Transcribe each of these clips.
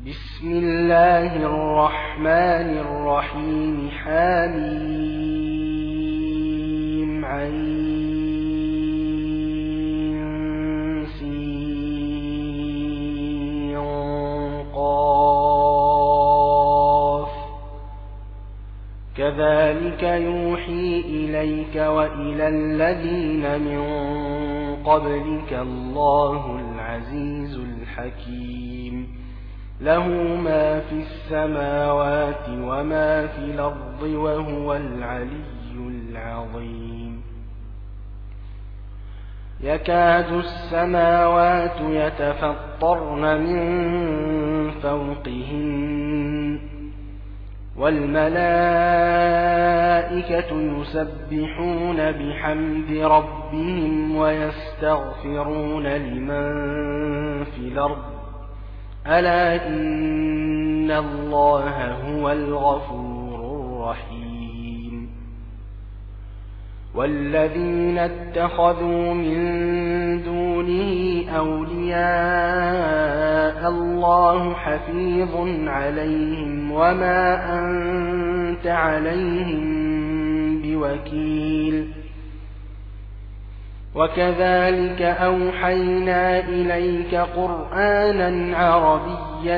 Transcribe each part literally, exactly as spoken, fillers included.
بسم الله الرحمن الرحيم حميم عين سين قاف كذلك يوحي إليك وإلى الذين من قبلك الله العزيز الحكيم له ما في السماوات وما في الأرض وهو العلي العظيم يكاد السماوات يتفطرن من فوقهن والملائكة يسبحون بحمد ربهم ويستغفرون لمن في الأرض ألا إن الله هو الغفور الرحيم والذين اتخذوا من دونه أولياء الله حفيظ عليهم وما أنت عليهم بوكيل وكذلك أوحينا إليك قرآنا عربيا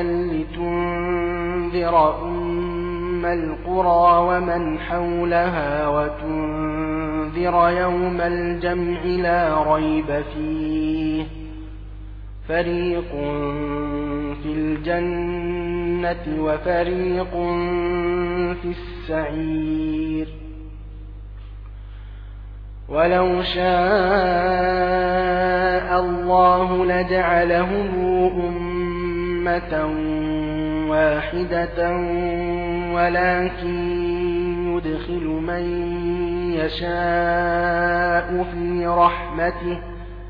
لتنذر أم القرى ومن حولها وتنذر يوم الجمع لا ريب فيه فريق في الجنة وفريق في السعير ولو شاء الله لجعلهم أمة واحدة ولكن يدخل من يشاء في رحمته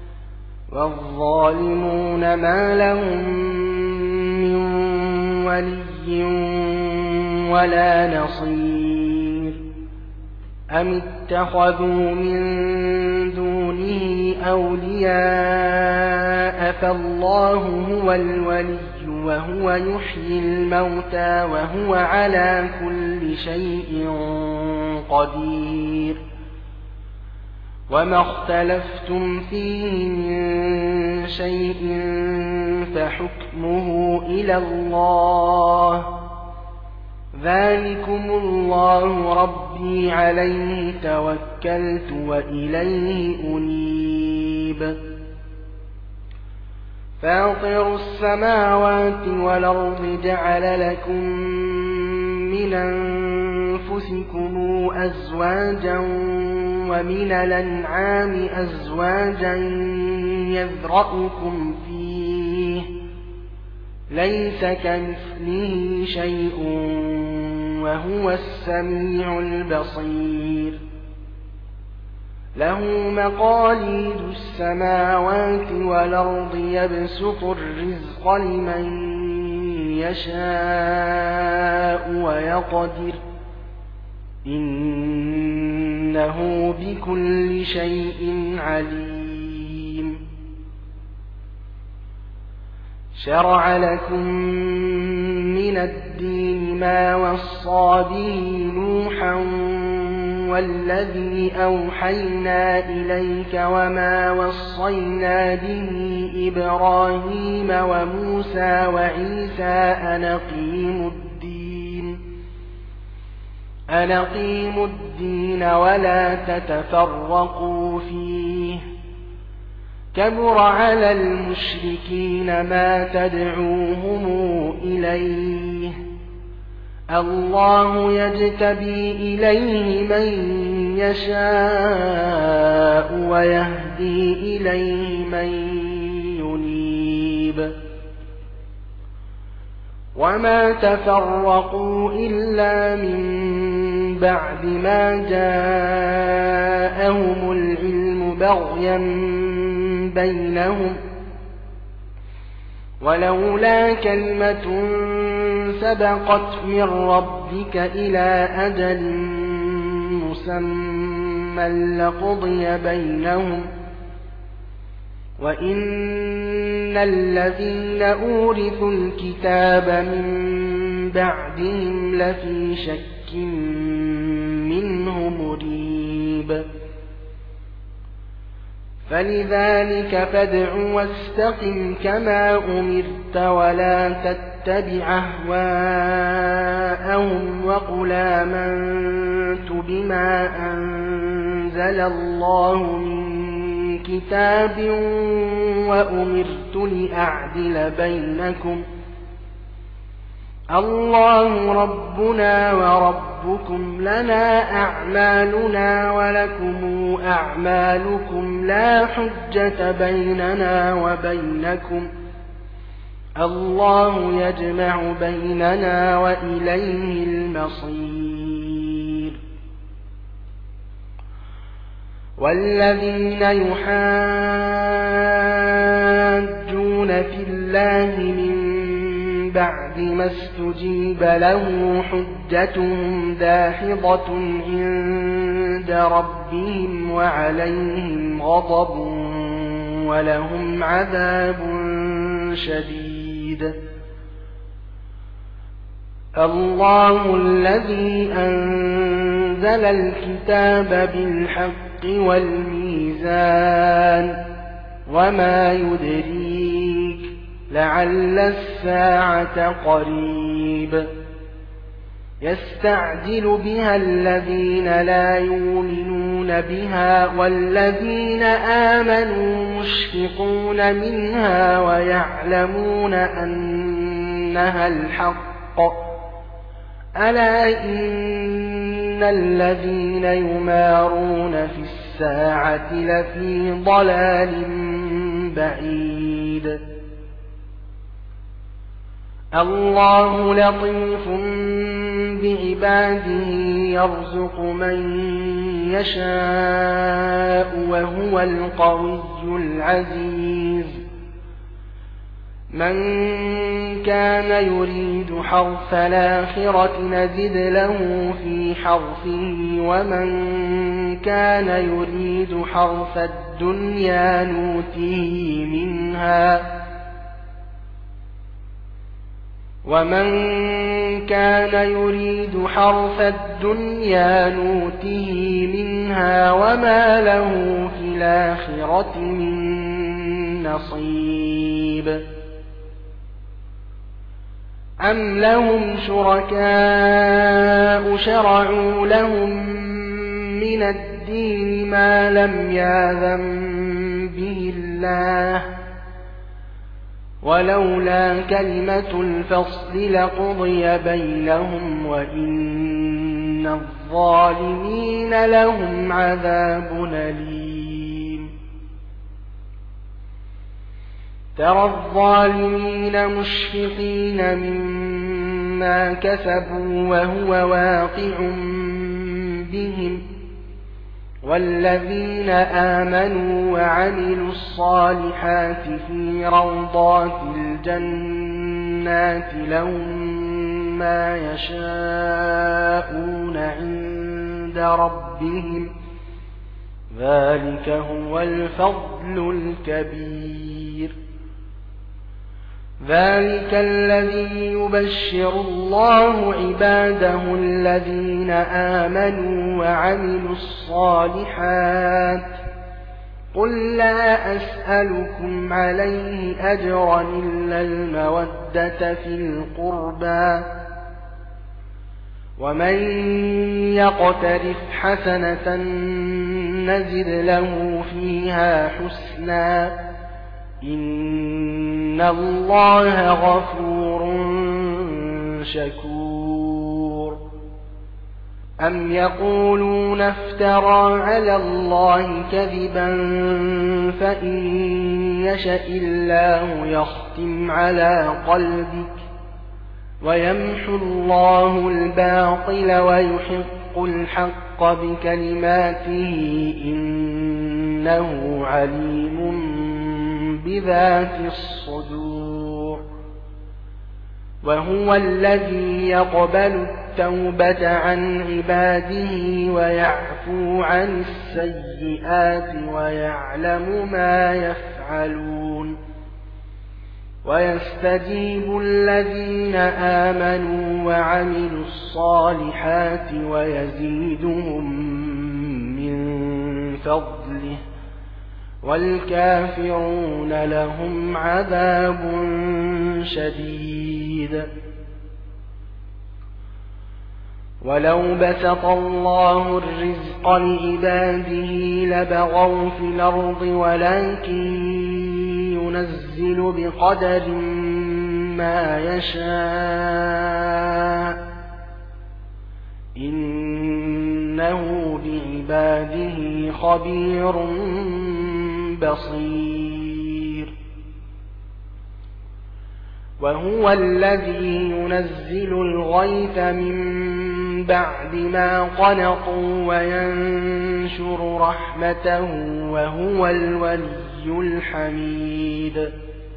والظالمون ما لهم من ولي ولا نصير أم اتخذوا من دونه أولياء فالله هو الولي وهو يحيي الموتى وهو على كل شيء قدير وما اختلفتم فيه من شيء فحكمه إلى الله ذلكم الله ربي عليه توكلت وإليه أنيب فاطر السماوات والأرض جعل لكم من أنفسكم أزواجا ومن الأنعام أزواجا يذرأكم فيه ليس كمثله شيء وهو السميع البصير له مقاليد السماوات والأرض يبسط الرزق لمن يشاء ويقدر إنه بكل شيء عليم شرع لكم من الدين ما وصى به نوحا والذي أوحينا إليك وما وصينا به إبراهيم وموسى وعيسى أن أقيموا الدين أن أقيموا الدين ولا تتفرقوا فيه كبر على المشركين ما تدعوهم إليه الله يجتبي إليه من يشاء ويهدي إليه من ينيب وما تفرقوا إلا من بعد ما جاءهم العلم بغيا بينهم ولولا كلمة سبقت من ربك إلى أجل مسمى لقضي بينهم وإن الذين أورثوا الكتاب من بعدهم لفي شك منه مريب فلذلك فادع واستقم كما أمرت ولا تتبع أهواءهم وقل آمنت بما أنزل الله من كتاب وأمرت لأعدل بينكم الله ربنا وربكم لنا أعمالنا ولكم أعمالكم لا حجة بيننا وبينكم الله يجمع بيننا وإليه المصير والذين يحاجون في الله من بعد ما استجيب له حجتهم داحضة عند ربهم وعليهم غضب ولهم عذاب شديد الله الذي أنزل الكتاب بالحق والميزان وما يدريك لعل الساعة قريب يستعجل بها الذين لا يؤمنون بها والذين آمنوا مشفقون منها ويعلمون أنها الحق ألا إن الذين يمارون في الساعة لفي ضلال بعيد الله لطيف بعباده يرزق من يشاء وهو القوي العزيز من كان يريد حرث الآخرة نزد له في حرثه ومن كان يريد حرث الدنيا نوته منها ومن كان يريد حرث الدنيا نوته منها وما له في الآخرة من نصيب أم لهم شركاء شرعوا لهم من الدين ما لم يأذن به الله ولولا كلمة الفصل لقضي بينهم وإن الظالمين لهم عذاب أليم ترى الظالمين مشفقين مما كسبوا وهو واقع بهم والذين آمنوا وعملوا الصالحات في روضات الجنات لهم ما يشاءون عند ربهم ذلك هو الفضل الكبير ذلك الذي يبشر الله عباده الذين آمنوا وعملوا الصالحات قل لا أسألكم عليه أجرا إلا المودة في القربى ومن يقترف حسنة نزد له فيها حسنا إن الله غفور شكور أم يقولون افترى على الله كذبا فإن يشأ الله يختم على قلبك ويمحو الله الباطل ويحق الحق بكلماته إنه عليم بذات الصدور وهو الذي يقبل التوبة عن عباده ويعفو عن السيئات ويعلم ما يفعلون ويستجيب الذين آمنوا وعملوا الصالحات ويزيدهم من فضله والكافرون لهم عذاب شديد. ولو بسط الله الرزق لعباده لبغوا في الأرض ولكن ينزل بقدر ما يشاء إنه بعباده خبير بصير. وهو الذي ينزل الغيث من بعد ما قنطوا وينشر رحمته وهو الولي الحميد.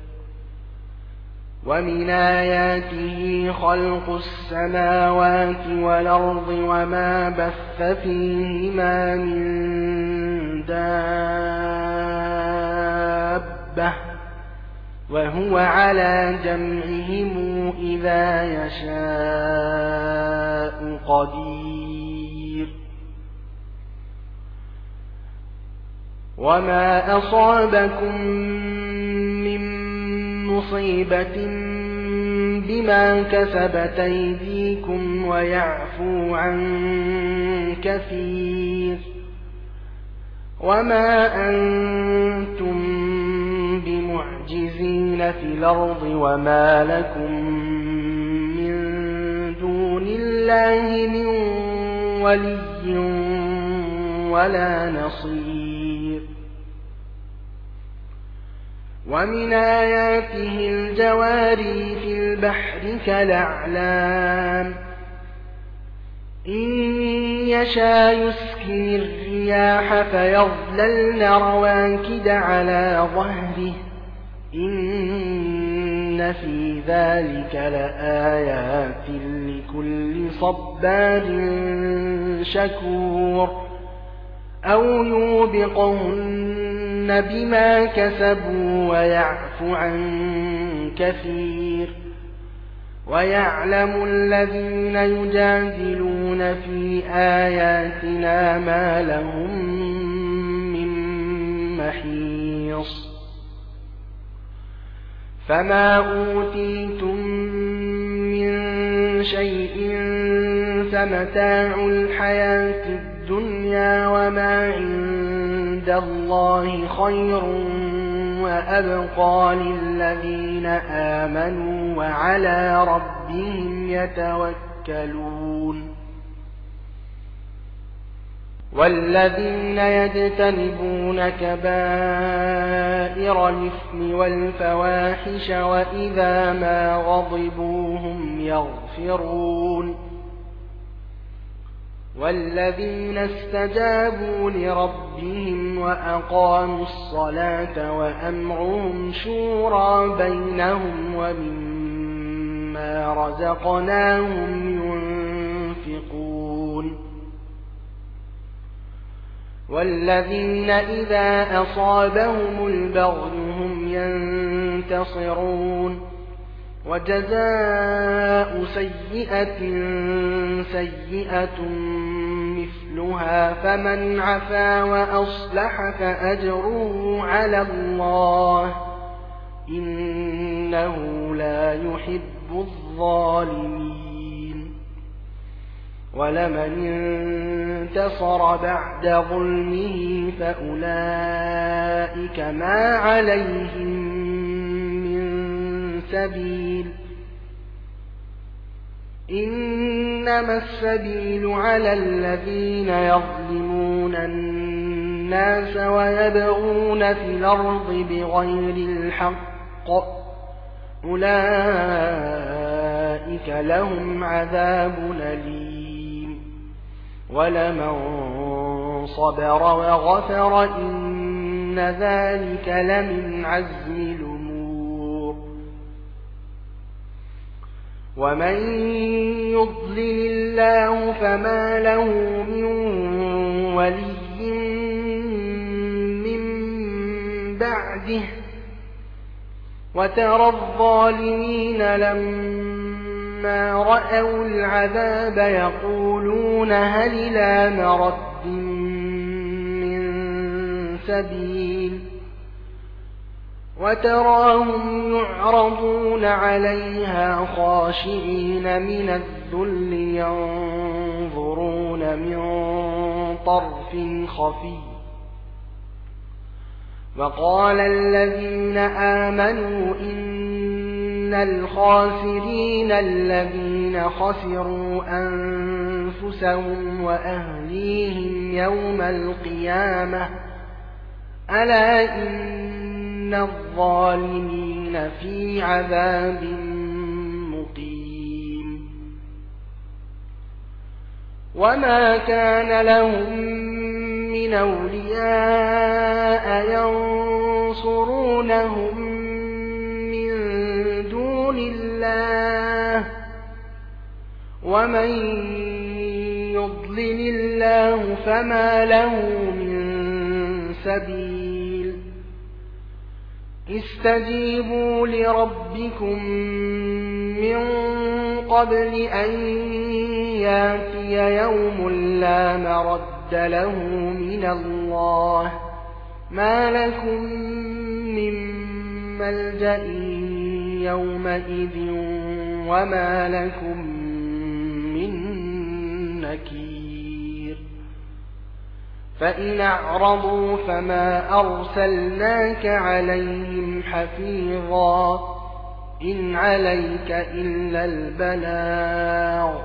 ومن آياته خلق السماوات والأرض وما بث فيهما من دابة وهو على جمعهم إذا يشاء قدير. وما أصابكم من مصيبة بما كسبت أيديكم ويعفو عن كثير وما أنتم بمعجزين في الأرض وما لكم من دون الله من ولي ولا نصير. ومن آياته الجواري في البحر كالأعلام إن يشاء يسكن الرياح فيظللن رواكد على ظهره إن في ذلك لآيات لكل صبار شكور. أو يوبقهن بما كسبوا ويعفو عن كثير. ويعلم الذين يجادلون في آياتنا ما لهم من محيص. فما أوتيتم من شيء فمتاع الحياة الدنيا وما عند الله خير وأبقى للذين آمنوا وعلى ربهم يتوكلون. والذين يجتنبون كبائر الإثم والفواحش وإذا ما غضبوا هم يغفرون. والذين استجابوا لربهم وأقاموا الصلاة وأمرهم شورى بينهم ومما رزقناهم ينفقون. والذين إذا أصابهم البغي هم ينتصرون. وجزاء سيئة سيئة مثلها فمن عفا وأصلح فأجره على الله إنه لا يحب الظالمين. ولمن انتصر بعد ظلمه فأولئك ما عليهم سبيل. إنما السبيل على الذين يظلمون الناس ويبغون في الأرض بغير الحق أولئك لهم عذاب أليم. ولمن صبر وغفر إن ذلك لمن عزم الأمور. ومن يضلل الله فما له من ولي من بعده وترى الظالمين لما رأوا العذاب يقولون هل إلى مرد من سبيل وتراهم يعرضون عليها خاشعين من الذل ينظرون من طرف خفي وقال الذين آمنوا إن الخاسرين الذين خسروا أنفسهم وأهليهم يوم القيامة ألا إن الظالمين في عذاب مقيم وما كان لهم من أولياء ينصرونهم من دون الله ومن يضلل الله فما له من سبيل استجيبوا لربكم من قبل أن ياتي يوم لا مرد له من الله ما لكم من ملجأ يومئذ وما لكم من نكير فإن أعرضوا فما أرسلناك عليهم حفيظا إن عليك إلا البلاغ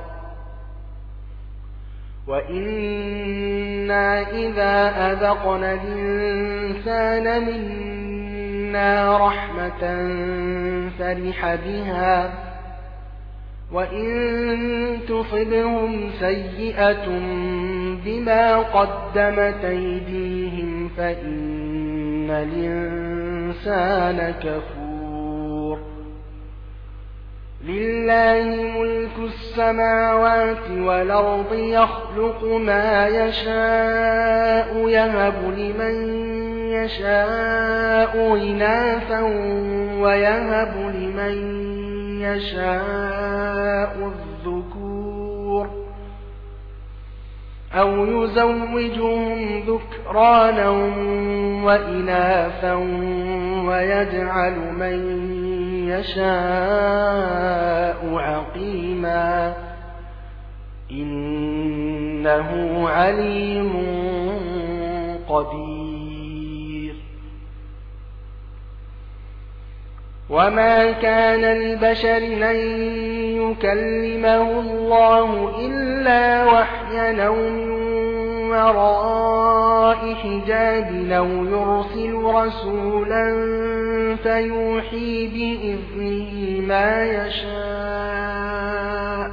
وإنا إذا أذقنا الإنسان منا رحمة فرح بها وإن تصبهم سيئة بما قدمت أيديهم فإن الإنسان كفور لله ملك السماوات والأرض يخلق ما يشاء يهب لمن يشاء إناثا ويهب لمن يشاء الذكور أو يزوجهم ذكرانا وإناثا ويجعل من يشاء عقيما إنه عليم قدير وما كان لبشر أن يكلمه الله إلا وحيا أو من وراء حجاب أو يرسل رسولا فيوحي بإذنه ما يشاء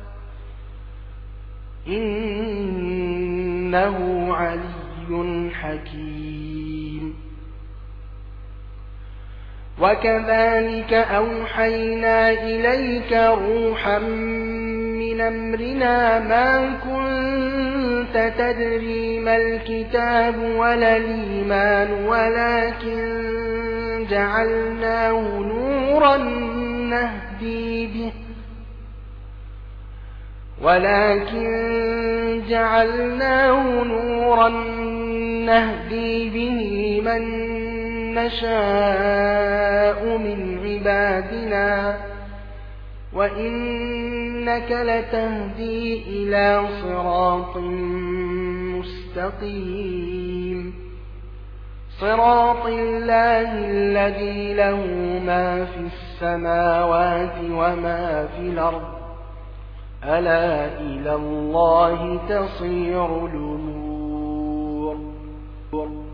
إنه علي حكيم وكذلك أوحينا إليك روحا من أمرنا ما كنت تدري ما الكتاب ولا الإيمان ولكن جعلناه نورا نهدي به ولكن جعلناه نورا نهدي به من نشاء من عبادنا وإنك لتهدي إلى صراط مستقيم صراط الله الذي له ما في السماوات وما في الأرض ألا إلى الله تصير الأمور